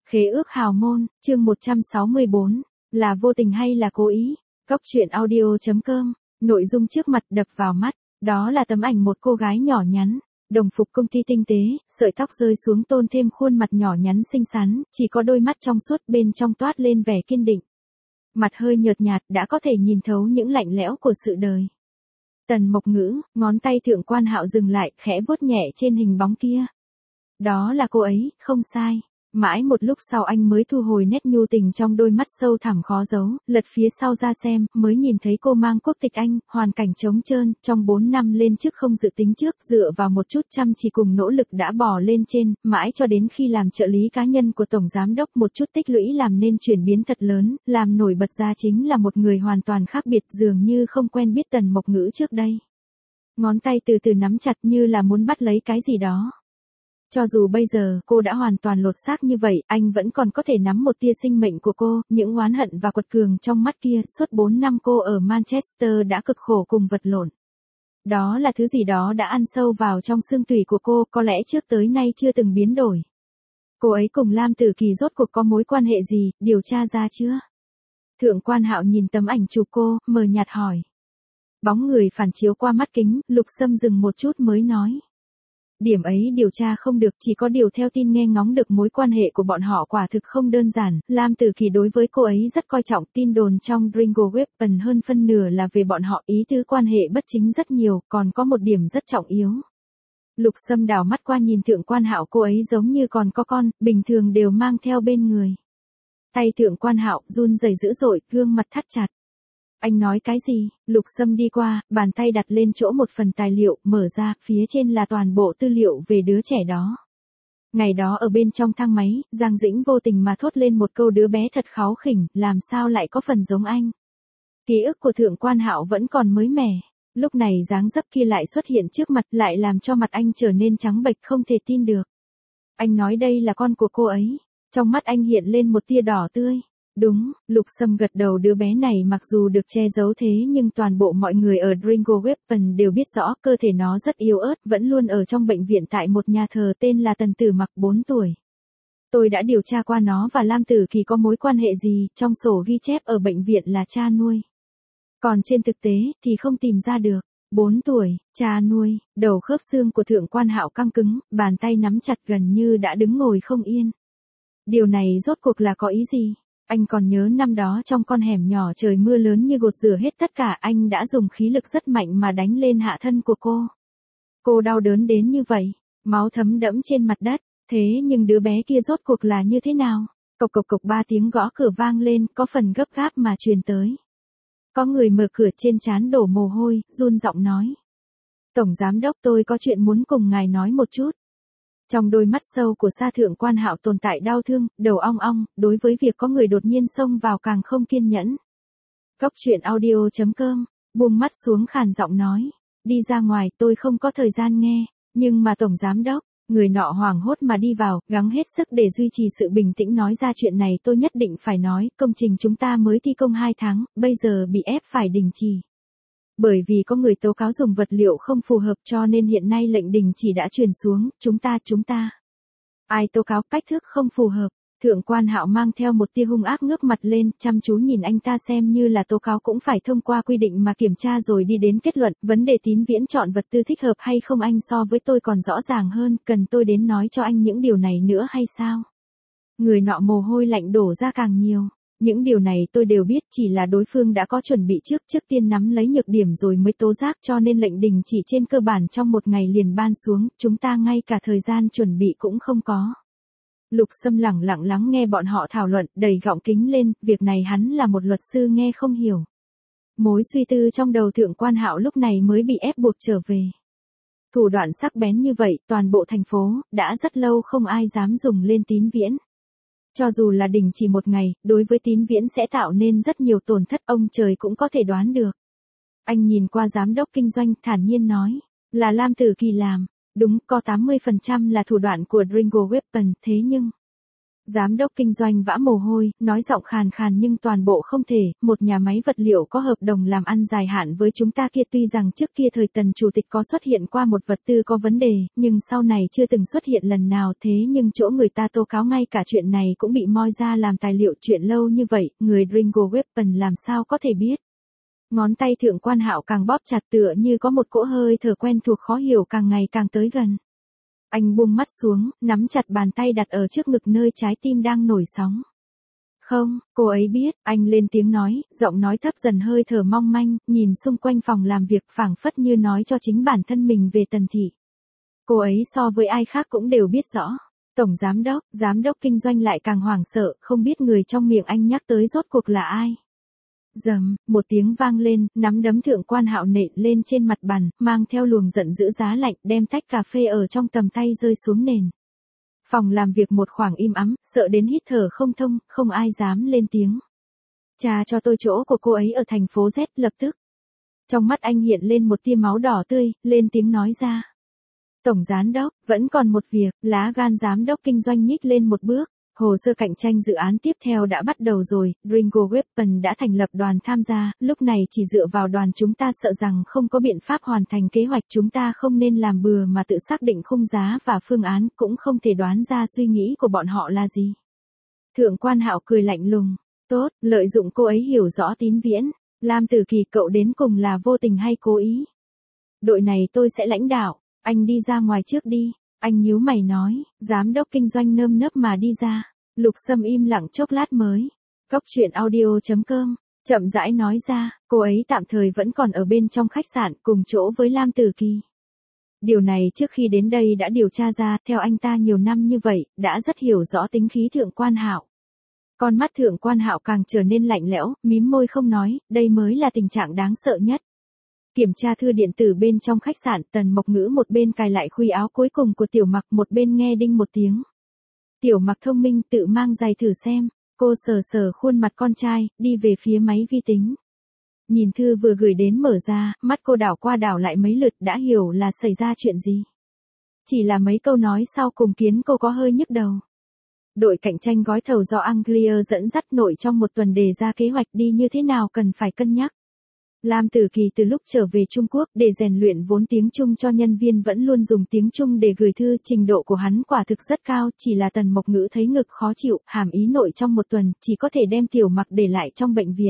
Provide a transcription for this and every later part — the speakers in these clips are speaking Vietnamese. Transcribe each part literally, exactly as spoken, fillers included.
Khế ước hào môn, chương một trăm sáu mươi bốn, là vô tình hay là cố ý? Cốc truyện audio chấm com, nội dung trước mặt đập vào mắt, đó là tấm ảnh một cô gái nhỏ nhắn, đồng phục công ty tinh tế, sợi tóc rơi xuống tôn thêm khuôn mặt nhỏ nhắn xinh xắn, chỉ có đôi mắt trong suốt bên trong toát lên vẻ kiên định. Mặt hơi nhợt nhạt đã có thể nhìn thấu những lạnh lẽo của sự đời. Tần Mộc Ngữ, ngón tay Thượng Quan Hạo dừng lại, khẽ vuốt nhẹ trên hình bóng kia. Đó là cô ấy, không sai. Mãi một lúc sau anh mới thu hồi nét nhu tình trong đôi mắt sâu thẳm khó giấu, lật phía sau ra xem, mới nhìn thấy cô mang quốc tịch Anh, hoàn cảnh trống trơn, trong bốn năm lên chức không dự tính trước, dựa vào một chút chăm chỉ cùng nỗ lực đã bò lên trên, mãi cho đến khi làm trợ lý cá nhân của Tổng Giám Đốc một chút tích lũy làm nên chuyển biến thật lớn, làm nổi bật ra chính là một người hoàn toàn khác biệt, dường như không quen biết Tần Mộc Ngữ trước đây. Ngón tay từ từ nắm chặt như là muốn bắt lấy cái gì đó. Cho dù bây giờ cô đã hoàn toàn lột xác như vậy, anh vẫn còn có thể nắm một tia sinh mệnh của cô, những oán hận và quật cường trong mắt kia, suốt bốn năm cô ở Manchester đã cực khổ cùng vật lộn. Đó là thứ gì đó đã ăn sâu vào trong xương tủy của cô, có lẽ trước tới nay chưa từng biến đổi. Cô ấy cùng Lam Tử Kỳ rốt cuộc có mối quan hệ gì, điều tra ra chưa? Thượng Quan Hạo nhìn tấm ảnh chụp cô, mờ nhạt hỏi. Bóng người phản chiếu qua mắt kính, Lục Sâm dừng một chút mới nói. Điểm ấy điều tra không được, chỉ có điều theo tin nghe ngóng được mối quan hệ của bọn họ quả thực không đơn giản, Lam Tử Kỳ đối với cô ấy rất coi trọng, tin đồn trong Ringo Weapon hơn phân nửa là về bọn họ, ý tứ quan hệ bất chính rất nhiều, còn có một điểm rất trọng yếu. Lục Sâm đảo mắt qua nhìn Thượng Quan Hạo, cô ấy giống như còn có con, bình thường đều mang theo bên người. Tay Thượng Quan Hạo run rẩy dữ dội, gương mặt thắt chặt. Anh nói cái gì? Lục Sâm đi qua, bàn tay đặt lên chỗ một phần tài liệu, mở ra, phía trên là toàn bộ tư liệu về đứa trẻ đó. Ngày đó ở bên trong thang máy, Giang Dĩnh vô tình mà thốt lên một câu đứa bé thật kháu khỉnh, làm sao lại có phần giống anh. Ký ức của Thượng Quan Hạo vẫn còn mới mẻ. Lúc này dáng dấp kia lại xuất hiện trước mặt, lại làm cho mặt anh trở nên trắng bệch không thể tin được. Anh nói đây là con của cô ấy. Trong mắt anh hiện lên một tia đỏ tươi. Đúng, Lục Sâm gật đầu, đứa bé này mặc dù được che giấu thế nhưng toàn bộ mọi người ở Ringo Weapon đều biết rõ cơ thể nó rất yếu ớt, vẫn luôn ở trong bệnh viện tại một nhà thờ tên là Tần Tử Mặc, bốn tuổi. Tôi đã điều tra qua nó và Lam Tử Kỳ có mối quan hệ gì, trong sổ ghi chép ở bệnh viện là cha nuôi. Còn trên thực tế thì không tìm ra được. bốn tuổi, cha nuôi, đầu khớp xương của Thượng Quan Hạo căng cứng, bàn tay nắm chặt gần như đã đứng ngồi không yên. Điều này rốt cuộc là có ý gì? Anh còn nhớ năm đó trong con hẻm nhỏ trời mưa lớn như gột rửa hết tất cả, anh đã dùng khí lực rất mạnh mà đánh lên hạ thân của cô. Cô đau đớn đến như vậy, máu thấm đẫm trên mặt đất, thế nhưng đứa bé kia rốt cuộc là như thế nào? Cộc cộc cộc ba tiếng gõ cửa vang lên, có phần gấp gáp mà truyền tới. Có người mở cửa, trên trán đổ mồ hôi, run giọng nói. Tổng Giám Đốc, tôi có chuyện muốn cùng ngài nói một chút. Trong đôi mắt sâu của Sa Thượng Quan Hạo tồn tại đau thương, đầu ong ong, đối với việc có người đột nhiên xông vào càng không kiên nhẫn. Cốc truyện audio chấm com, buông mắt xuống khàn giọng nói. Đi ra ngoài, tôi không có thời gian nghe, nhưng mà Tổng Giám Đốc, người nọ hoảng hốt mà đi vào, gắng hết sức để duy trì sự bình tĩnh nói ra chuyện này tôi nhất định phải nói, công trình chúng ta mới thi công hai tháng, bây giờ bị ép phải đình chỉ. Bởi vì có người tố cáo dùng vật liệu không phù hợp cho nên hiện nay lệnh đình chỉ đã truyền xuống, chúng ta chúng ta. Ai tố cáo cách thức không phù hợp? Thượng Quan Hạo mang theo một tia hung ác ngước mặt lên, chăm chú nhìn anh ta xem như là tố cáo cũng phải thông qua quy định mà kiểm tra rồi đi đến kết luận, vấn đề Tín Viễn chọn vật tư thích hợp hay không anh so với tôi còn rõ ràng hơn, cần tôi đến nói cho anh những điều này nữa hay sao? Người nọ mồ hôi lạnh đổ ra càng nhiều. Những điều này tôi đều biết, chỉ là đối phương đã có chuẩn bị trước, trước tiên nắm lấy nhược điểm rồi mới tố giác cho nên lệnh đình chỉ trên cơ bản trong một ngày liền ban xuống, chúng ta ngay cả thời gian chuẩn bị cũng không có. Lục Sâm lẳng lặng lắng nghe bọn họ thảo luận, đầy gọng kính lên, việc này hắn là một luật sư nghe không hiểu. Mối suy tư trong đầu Thượng Quan Hạo lúc này mới bị ép buộc trở về. Thủ đoạn sắc bén như vậy, toàn bộ thành phố, đã rất lâu không ai dám dùng lên Tín Viễn. Cho dù là đình chỉ một ngày, đối với Tín Viễn sẽ tạo nên rất nhiều tổn thất, ông trời cũng có thể đoán được. Anh nhìn qua giám đốc kinh doanh, thản nhiên nói, là Lam Tử Kỳ làm, đúng, có tám mươi phần trăm là thủ đoạn của Ringo Weapon, thế nhưng... Giám đốc kinh doanh vã mồ hôi, nói giọng khàn khàn nhưng toàn bộ không thể, một nhà máy vật liệu có hợp đồng làm ăn dài hạn với chúng ta kia, tuy rằng trước kia thời Tần chủ tịch có xuất hiện qua một vật tư có vấn đề, nhưng sau này chưa từng xuất hiện lần nào, thế nhưng chỗ người ta tố cáo ngay cả chuyện này cũng bị moi ra làm tài liệu, chuyện lâu như vậy, người Ringo Weapon làm sao có thể biết. Ngón tay Thượng Quan Hạo càng bóp chặt, tựa như có một cỗ hơi thở quen thuộc khó hiểu càng ngày càng tới gần. Anh buông mắt xuống, nắm chặt bàn tay đặt ở trước ngực nơi trái tim đang nổi sóng. Không, cô ấy biết, anh lên tiếng nói, giọng nói thấp dần, hơi thở mong manh, nhìn xung quanh phòng làm việc phảng phất như nói cho chính bản thân mình về Tần thị. Cô ấy so với ai khác cũng đều biết rõ. Tổng giám đốc, giám đốc kinh doanh lại càng hoảng sợ, không biết người trong miệng anh nhắc tới rốt cuộc là ai. Dầm, một tiếng vang lên, nắm đấm Thượng Quan Hạo nện lên trên mặt bàn, mang theo luồng giận dữ giá lạnh, đem tách cà phê ở trong tầm tay rơi xuống nền. Phòng làm việc một khoảng im ắng, sợ đến hít thở không thông, không ai dám lên tiếng. Cha cho tôi chỗ của cô ấy ở thành phố Z lập tức. Trong mắt anh hiện lên một tia máu đỏ tươi, lên tiếng nói ra. Tổng giám đốc, vẫn còn một việc, lá gan giám đốc kinh doanh nhích lên một bước. Hồ sơ cạnh tranh dự án tiếp theo đã bắt đầu rồi, Ringo Weapon đã thành lập đoàn tham gia, lúc này chỉ dựa vào đoàn chúng ta sợ rằng không có biện pháp hoàn thành kế hoạch, chúng ta không nên làm bừa mà tự xác định khung giá và phương án, cũng không thể đoán ra suy nghĩ của bọn họ là gì. Thượng Quan Hạo cười lạnh lùng, tốt, lợi dụng cô ấy hiểu rõ Tín Viễn, Lam Tử Kỳ, cậu đến cùng là vô tình hay cố ý? Đội này tôi sẽ lãnh đạo, anh đi ra ngoài trước đi. Anh nhíu mày nói, giám đốc kinh doanh nơm nớp mà đi ra. Lục Sâm im lặng chốc lát mới. Cốc truyện audio chấm com, chậm rãi nói ra, cô ấy tạm thời vẫn còn ở bên trong khách sạn cùng chỗ với Lam Tử Kỳ. Điều này trước khi đến đây đã điều tra ra, theo anh ta nhiều năm như vậy, đã rất hiểu rõ tính khí Thượng Quan Hạo. Con mắt Thượng Quan Hạo càng trở nên lạnh lẽo, mím môi không nói, đây mới là tình trạng đáng sợ nhất. Kiểm tra thư điện tử bên trong khách sạn, Tần Mộc Ngữ một bên cài lại khuy áo cuối cùng của Tiểu Mặc, một bên nghe đinh một tiếng. Tiểu Mặc thông minh tự mang giày thử xem, cô sờ sờ khuôn mặt con trai, đi về phía máy vi tính. Nhìn thư vừa gửi đến mở ra, mắt cô đảo qua đảo lại mấy lượt đã hiểu là xảy ra chuyện gì. Chỉ là mấy câu nói sau cùng khiến cô có hơi nhức đầu. Đội cạnh tranh gói thầu do Anglia dẫn dắt nội trong một tuần đề ra kế hoạch đi như thế nào cần phải cân nhắc. Lam Tử Kỳ từ lúc trở về Trung Quốc để rèn luyện vốn tiếng Trung cho nhân viên vẫn luôn dùng tiếng Trung để gửi thư, trình độ của hắn quả thực rất cao, chỉ là Tần Mộc Ngữ thấy ngực khó chịu, hàm ý nội trong một tuần, chỉ có thể đem Tiểu Mặc để lại trong bệnh viện.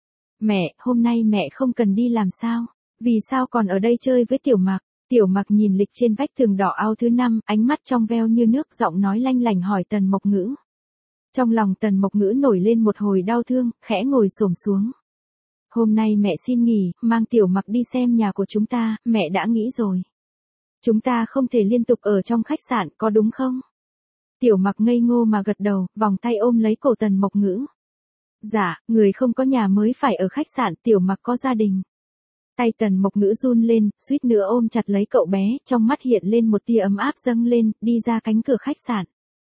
Mẹ, hôm nay mẹ không cần đi làm sao? Vì sao còn ở đây chơi với Tiểu Mặc? Tiểu Mặc nhìn lịch trên vách tường đỏ ao thứ năm, ánh mắt trong veo như nước, giọng nói lanh lảnh hỏi Tần Mộc Ngữ. Trong lòng Tần Mộc Ngữ nổi lên một hồi đau thương, khẽ ngồi xổm xuống. Hôm nay mẹ xin nghỉ, mang Tiểu Mặc đi xem nhà của chúng ta, mẹ đã nghĩ rồi. Chúng ta không thể liên tục ở trong khách sạn, có đúng không? Tiểu Mặc ngây ngô mà gật đầu, vòng tay ôm lấy cổ Tần Mộc Ngữ. Dạ, người không có nhà mới phải ở khách sạn, Tiểu Mặc có gia đình. Tay Tần Mộc Ngữ run lên, suýt nữa ôm chặt lấy cậu bé, trong mắt hiện lên một tia ấm áp dâng lên, đi ra cánh cửa khách sạn.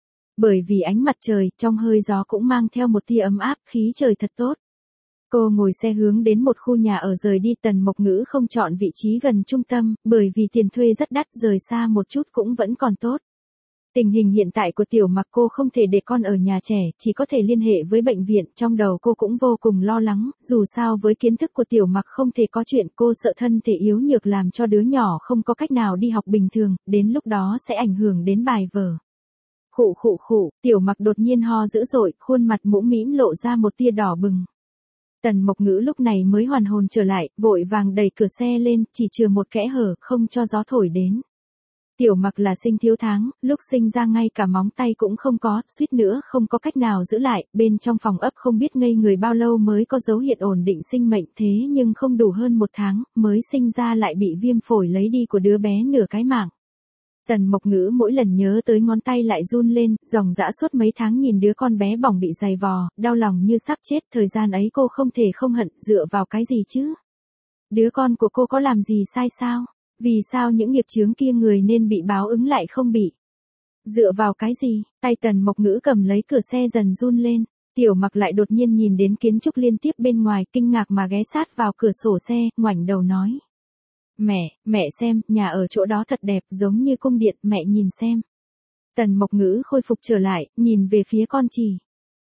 Bởi vì ánh mặt trời, trong hơi gió cũng mang theo một tia ấm áp, khí trời thật tốt. Cô ngồi xe hướng đến một khu nhà ở rời đi. Tần Mộc Ngữ không chọn vị trí gần trung tâm, bởi vì tiền thuê rất đắt, rời xa một chút cũng vẫn còn tốt. Tình hình hiện tại của Tiểu Mặc cô không thể để con ở nhà trẻ, chỉ có thể liên hệ với bệnh viện, trong đầu cô cũng vô cùng lo lắng, dù sao với kiến thức của Tiểu Mặc không thể có chuyện, cô sợ thân thể yếu nhược làm cho đứa nhỏ không có cách nào đi học bình thường, đến lúc đó sẽ ảnh hưởng đến bài vở. Khụ khụ khụ, Tiểu Mặc đột nhiên ho dữ dội, khuôn mặt mũm mĩm lộ ra một tia đỏ bừng. Tần Mộc Ngữ lúc này mới hoàn hồn trở lại, vội vàng đẩy cửa xe lên, chỉ chừa một kẽ hở, không cho gió thổi đến. Tiểu Mặc là sinh thiếu tháng, lúc sinh ra ngay cả móng tay cũng không có, suýt nữa không có cách nào giữ lại, bên trong phòng ấp không biết ngây người bao lâu mới có dấu hiệu ổn định sinh mệnh, thế nhưng không đủ hơn một tháng, mới sinh ra lại bị viêm phổi lấy đi của đứa bé nửa cái mạng. Tần Mộc Ngữ mỗi lần nhớ tới ngón tay lại run lên, dòng dã suốt mấy tháng nhìn đứa con bé bỏng bị giày vò, đau lòng như sắp chết, thời gian ấy cô không thể không hận, dựa vào cái gì chứ? Đứa con của cô có làm gì sai sao? Vì sao những nghiệp chướng kia người nên bị báo ứng lại không bị? Dựa vào cái gì? Tay Tần Mộc Ngữ cầm lấy cửa xe dần run lên. Tiểu Mặc lại đột nhiên nhìn đến kiến trúc liên tiếp bên ngoài, kinh ngạc mà ghé sát vào cửa sổ xe, ngoảnh đầu nói. Mẹ, mẹ xem, nhà ở chỗ đó thật đẹp, giống như cung điện, mẹ nhìn xem. Tần Mộc Ngữ khôi phục trở lại, nhìn về phía con chỉ.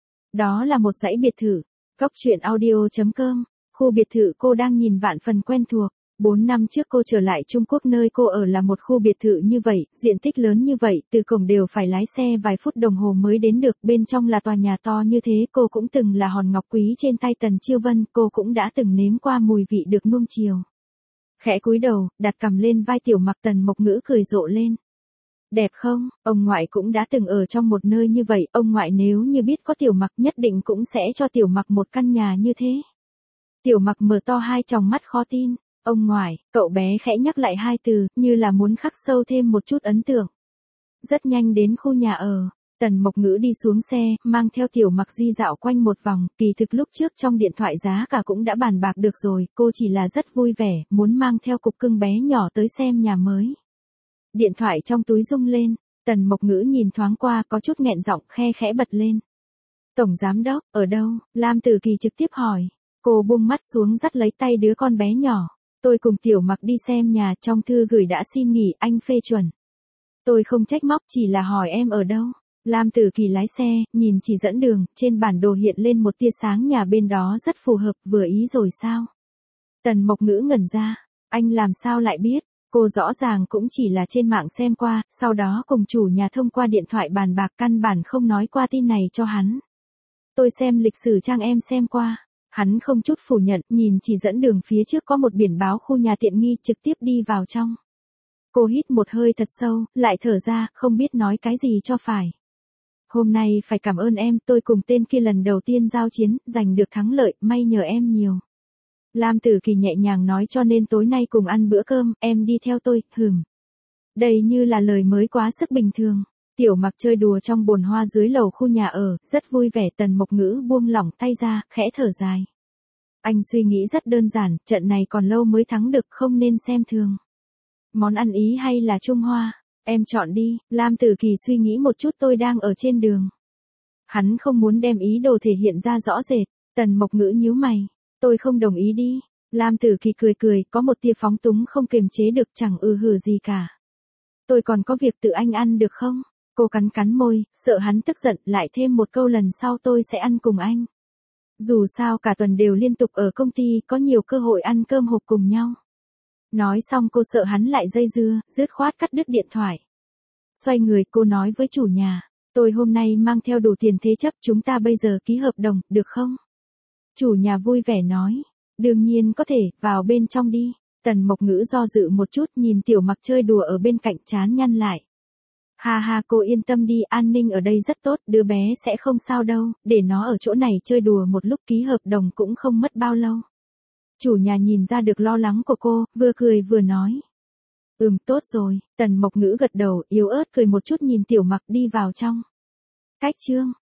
Đó là một dãy biệt thự. Cốc truyện audio chấm com, khu biệt thự cô đang nhìn vạn phần quen thuộc. Bốn năm trước cô trở lại Trung Quốc, nơi cô ở là một khu biệt thự như vậy, diện tích lớn như vậy, từ cổng đều phải lái xe vài phút đồng hồ mới đến được, bên trong là tòa nhà to như thế, cô cũng từng là hòn ngọc quý trên tay Tần Chiêu Vân, cô cũng đã từng nếm qua mùi vị được nuông chiều. Khẽ cúi đầu, đặt cằm lên vai Tiểu Mặc, Tần Mộc Ngữ cười rộ lên. Đẹp không, ông ngoại cũng đã từng ở trong một nơi như vậy, ông ngoại nếu như biết có Tiểu Mặc nhất định cũng sẽ cho Tiểu Mặc một căn nhà như thế. Tiểu Mặc mở to hai tròng mắt khó tin. Ông ngoại, cậu bé khẽ nhắc lại hai từ, như là muốn khắc sâu thêm một chút ấn tượng. Rất nhanh đến khu nhà ở, Tần Mộc Ngữ đi xuống xe, mang theo Tiểu Mặc di dạo quanh một vòng, kỳ thực lúc trước trong điện thoại giá cả cũng đã bàn bạc được rồi, cô chỉ là rất vui vẻ, muốn mang theo cục cưng bé nhỏ tới xem nhà mới. Điện thoại trong túi rung lên, Tần Mộc Ngữ nhìn thoáng qua có chút nghẹn giọng, khe khẽ bật lên. Tổng giám đốc, ở đâu? Lam Tử Kỳ trực tiếp hỏi. Cô buông mắt xuống dắt lấy tay đứa con bé nhỏ. Tôi cùng Tiểu Mặc đi xem nhà, trong thư gửi đã xin nghỉ, anh phê chuẩn. Tôi không trách móc, chỉ là hỏi em ở đâu. Lam Tử Kỳ lái xe, nhìn chỉ dẫn đường, trên bản đồ hiện lên một tia sáng nhà bên đó rất phù hợp, vừa ý rồi sao? Tần Mộc Ngữ ngẩn ra, anh làm sao lại biết? Cô rõ ràng cũng chỉ là trên mạng xem qua, sau đó cùng chủ nhà thông qua điện thoại bàn bạc, căn bản không nói qua tin này cho hắn. Tôi xem lịch sử trang em xem qua. Hắn không chút phủ nhận, nhìn chỉ dẫn đường phía trước có một biển báo khu nhà tiện nghi, trực tiếp đi vào trong. Cô hít một hơi thật sâu, lại thở ra, không biết nói cái gì cho phải. Hôm nay phải cảm ơn em, tôi cùng tên kia lần đầu tiên giao chiến, giành được thắng lợi, may nhờ em nhiều. Lam Tử Kỳ nhẹ nhàng nói, cho nên tối nay cùng ăn bữa cơm, em đi theo tôi, hừm. Đây như là lời mới quá sức bình thường. Tiểu Mặc chơi đùa trong bồn hoa dưới lầu khu nhà ở, rất vui vẻ. Tần Mộc Ngữ buông lỏng tay ra, khẽ thở dài. Anh suy nghĩ rất đơn giản, trận này còn lâu mới thắng được, không nên xem thường. Món ăn Ý hay là Trung Hoa? Em chọn đi. Lam Tử Kỳ suy nghĩ một chút, tôi đang ở trên đường. Hắn không muốn đem ý đồ thể hiện ra rõ rệt. Tần Mộc Ngữ nhíu mày. Tôi không đồng ý đi. Lam Tử Kỳ cười cười, có một tia phóng túng không kiềm chế được, chẳng ư hử gì cả. Tôi còn có việc, tự anh ăn được không? Cô cắn cắn môi, sợ hắn tức giận, lại thêm một câu lần sau tôi sẽ ăn cùng anh. Dù sao cả tuần đều liên tục ở công ty, có nhiều cơ hội ăn cơm hộp cùng nhau. Nói xong cô sợ hắn lại dây dưa, dứt khoát cắt đứt điện thoại. Xoay người cô nói với chủ nhà, tôi hôm nay mang theo đủ tiền thế chấp, chúng ta bây giờ ký hợp đồng, được không? Chủ nhà vui vẻ nói, đương nhiên có thể, vào bên trong đi. Tần Mộc Ngữ do dự một chút, nhìn Tiểu Mặc chơi đùa ở bên cạnh, trán nhăn lại. Ha ha, cô yên tâm đi, an ninh ở đây rất tốt, đứa bé sẽ không sao đâu, để nó ở chỗ này chơi đùa một lúc, ký hợp đồng cũng không mất bao lâu. Chủ nhà nhìn ra được lo lắng của cô, vừa cười vừa nói. Ừm, tốt rồi. Tần Mộc Ngữ gật đầu, yếu ớt cười một chút, nhìn Tiểu Mặc đi vào trong. Cách chương